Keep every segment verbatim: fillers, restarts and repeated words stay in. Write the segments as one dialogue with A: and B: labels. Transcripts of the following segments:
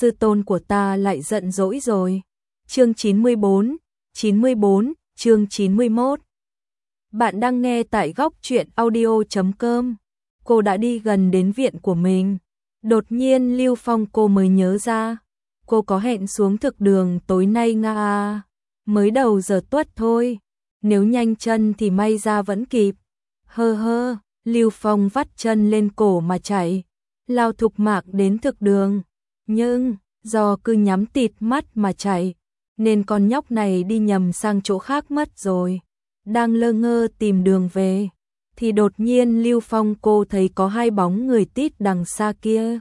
A: sư tôn của ta lại giận dỗi rồi. Chương chín mươi bốn, chín mươi bốn, chương chín mươi mốt. Bạn đang nghe tại góc truyện audio chấm com. Cô đã đi gần đến viện của mình. Đột nhiên Lưu Phong cô mới nhớ ra. Cô có hẹn xuống thực đường tối nay nga à. Mới đầu giờ tuất thôi. Nếu nhanh chân thì may ra vẫn kịp. Hơ hơ, Lưu Phong vắt chân lên cổ mà chạy. Lao thục mạc đến thực đường. Nhưng, do cứ nhắm tịt mắt mà chạy, nên con nhóc này đi nhầm sang chỗ khác mất rồi. Đang lơ ngơ tìm đường về, thì đột nhiên Lưu Phong cô thấy có hai bóng người tít đằng xa kia.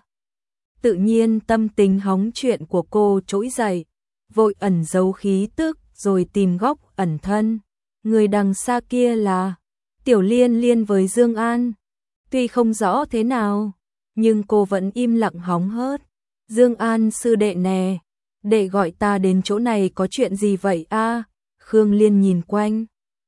A: Tự nhiên tâm tình hóng chuyện của cô trỗi dậy, vội ẩn giấu khí tức rồi tìm góc ẩn thân. Người đằng xa kia là Tiểu Liên Liên với Dương An. Tuy không rõ thế nào, nhưng cô vẫn im lặng hóng hớt. Dương An sư đệ nè, đệ gọi ta đến chỗ này có chuyện gì vậy a? Khương Liên nhìn quanh,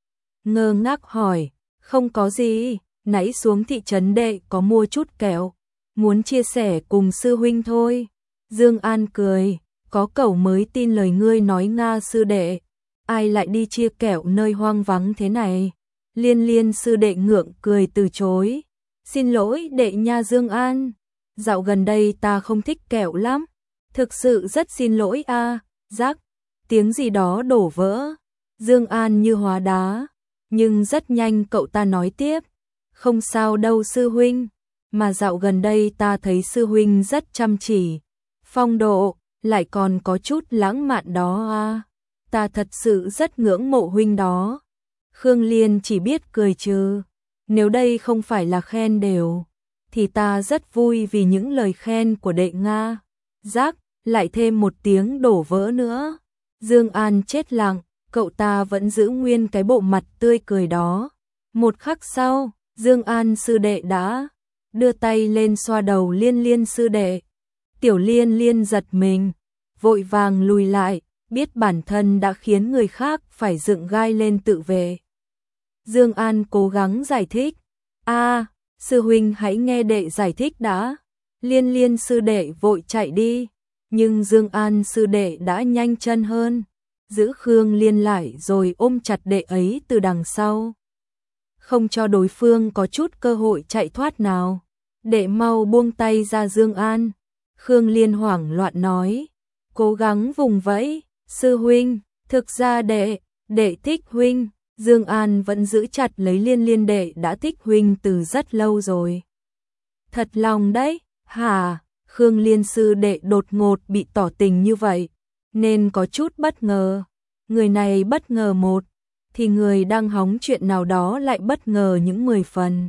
A: ngơ ngác hỏi. Không có gì, nãy xuống thị trấn đệ có mua chút kẹo, muốn chia sẻ cùng sư huynh thôi. Dương An cười, có cẩu mới tin lời ngươi nói nga sư đệ, ai lại đi chia kẹo nơi hoang vắng thế này. Liên Liên sư đệ ngượng cười từ chối. Xin lỗi đệ nha Dương An, dạo gần đây ta không thích kẹo lắm, thực sự rất xin lỗi a. À. Rắc, tiếng gì đó đổ vỡ. Dương An như hóa đá, nhưng rất nhanh cậu ta nói tiếp, không sao đâu sư huynh, mà dạo gần đây ta thấy sư huynh rất chăm chỉ, phong độ, lại còn có chút lãng mạn đó a. À. Ta thật sự rất ngưỡng mộ huynh đó. Khương Liên chỉ biết cười trừ, nếu đây không phải là khen đều, thì ta rất vui vì những lời khen của đệ Nga. Rắc, lại thêm một tiếng đổ vỡ nữa. Dương An chết lặng, cậu ta vẫn giữ nguyên cái bộ mặt tươi cười đó. Một khắc sau, Dương An sư đệ đã đưa tay lên xoa đầu Liên Liên sư đệ. Tiểu Liên Liên giật mình, vội vàng lùi lại, biết bản thân đã khiến người khác phải dựng gai lên tự vệ. Dương An cố gắng giải thích. A, à, sư huynh hãy nghe đệ giải thích đã. Liên Liên sư đệ vội chạy đi, nhưng Dương An sư đệ đã nhanh chân hơn, giữ Khương Liên lại rồi ôm chặt đệ ấy từ đằng sau, không cho đối phương có chút cơ hội chạy thoát nào. Đệ mau buông tay ra Dương An. Khương Liên hoảng loạn nói, cố gắng vùng vẫy. Sư huynh, thực ra đệ, đệ thích huynh. Dương An vẫn giữ chặt lấy Liên Liên đệ đã thích huynh từ rất lâu rồi. Thật lòng đấy, hả? Khương Liên sư đệ đột ngột bị tỏ tình như vậy, nên có chút bất ngờ. Người này bất ngờ một, thì người đang hóng chuyện nào đó lại bất ngờ những mười phần.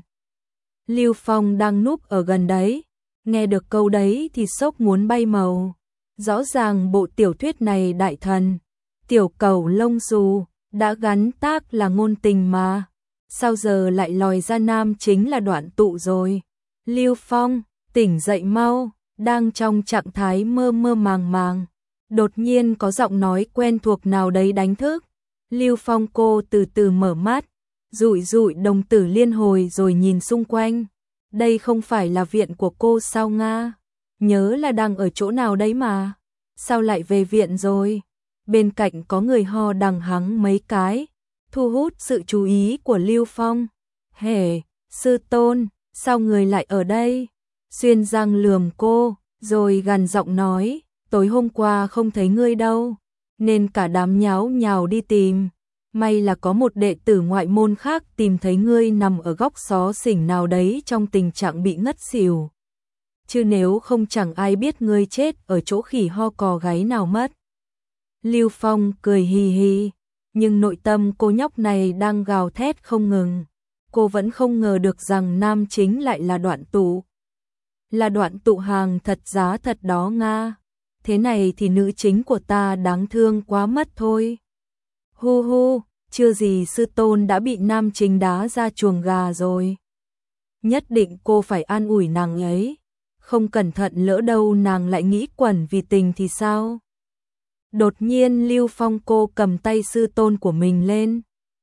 A: Lưu Phong đang núp ở gần đấy, nghe được câu đấy thì sốc muốn bay màu. Rõ ràng bộ tiểu thuyết này đại thần, tiểu cẩu lông xù, đã gắn tác là ngôn tình mà, sao giờ lại lòi ra nam chính là Đoạn Tụ rồi. Lưu Phong, tỉnh dậy mau. Đang trong trạng thái mơ mơ màng màng, đột nhiên có giọng nói quen thuộc nào đấy đánh thức. Lưu Phong cô từ từ mở mắt, dụi dụi đồng tử liên hồi rồi nhìn xung quanh. Đây không phải là viện của cô sao Nga? Nhớ là đang ở chỗ nào đấy mà, sao lại về viện rồi? Bên cạnh có người ho đằng hắng mấy cái, thu hút sự chú ý của Lưu Phong. Hề, sư tôn, sao người lại ở đây? Xuyên Giang lườm cô, rồi gằn giọng nói, tối hôm qua không thấy ngươi đâu, nên cả đám nháo nhào đi tìm. May là có một đệ tử ngoại môn khác tìm thấy ngươi nằm ở góc xó xỉnh nào đấy trong tình trạng bị ngất xỉu. Chứ nếu không chẳng ai biết ngươi chết ở chỗ khỉ ho cò gáy nào mất. Lưu Phong cười hì hì, nhưng nội tâm cô nhóc này đang gào thét không ngừng. Cô vẫn không ngờ được rằng nam chính lại là Đoạn Tụ. Là Đoạn Tụ hàng thật giá thật đó Nga. Thế này thì nữ chính của ta đáng thương quá mất thôi. Hu hu, chưa gì sư tôn đã bị nam chính đá ra chuồng gà rồi. Nhất định cô phải an ủi nàng ấy. Không cẩn thận lỡ đâu nàng lại nghĩ quẩn vì tình thì sao? Đột nhiên Lưu Phong cô cầm tay sư tôn của mình lên,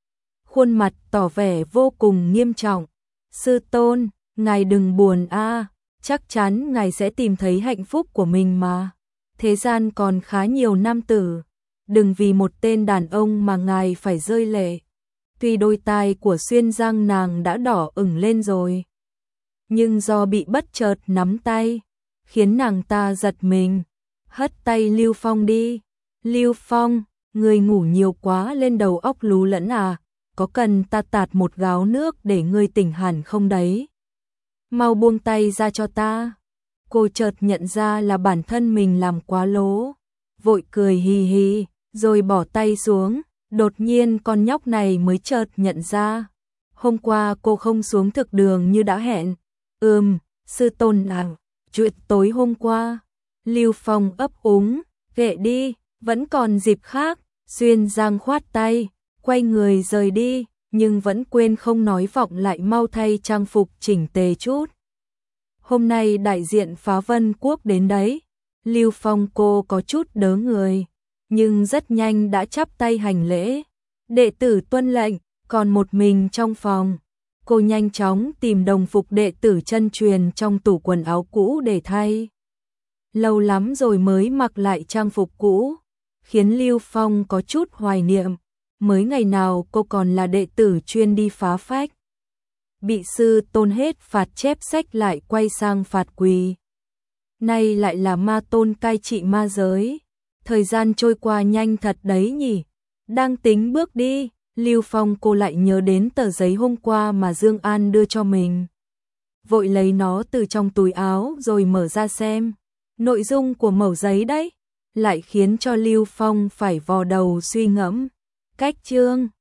A: khuôn mặt tỏ vẻ vô cùng nghiêm trọng. Sư tôn, ngài đừng buồn a, chắc chắn ngài sẽ tìm thấy hạnh phúc của mình mà. thế gian còn khá nhiều nam tử, đừng vì một tên đàn ông mà ngài phải rơi lệ. Tuy đôi tai của Xuyên Giang nàng đã đỏ ửng lên rồi, nhưng do bị bất chợt nắm tay, khiến nàng ta giật mình, hất tay Lưu Phong đi. Lưu Phong, người ngủ nhiều quá lên đầu óc lú lẫn à, có cần ta tạt một gáo nước để ngươi tỉnh hẳn không đấy? Mau buông tay ra cho ta. Cô chợt nhận ra là bản thân mình làm quá lố, vội cười hì hì, rồi bỏ tay xuống. Đột nhiên con nhóc này mới chợt nhận ra, hôm qua cô không xuống thực đường như đã hẹn. Ừm, sư tôn à, chuyện tối hôm qua. Lưu Phong ấp úng, kệ đi, vẫn còn dịp khác. Xuyên Giang khoát tay, quay người rời đi, nhưng vẫn quên không nói vọng lại mau thay trang phục chỉnh tề chút. Hôm nay đại diện Phá Vân Quốc đến đấy. Lưu Phong cô có chút đớ người, nhưng rất nhanh đã chắp tay hành lễ. Đệ tử tuân lệnh, còn một mình trong phòng. Cô nhanh chóng tìm đồng phục đệ tử chân truyền trong tủ quần áo cũ để thay. Lâu lắm rồi mới mặc lại trang phục cũ, khiến Lưu Phong có chút hoài niệm. Mới ngày nào cô còn là đệ tử chuyên đi phá phách, bị sư tôn hết phạt chép sách lại quay sang phạt quỳ. Nay lại là ma tôn cai trị ma giới. Thời gian trôi qua nhanh thật đấy nhỉ. Đang tính bước đi, Lưu Phong cô lại nhớ đến tờ giấy hôm qua mà Dương An đưa cho mình. Vội lấy nó từ trong túi áo rồi mở ra xem. Nội dung của mẩu giấy đấy lại khiến cho Lưu Phong phải vò đầu suy ngẫm. Cách chương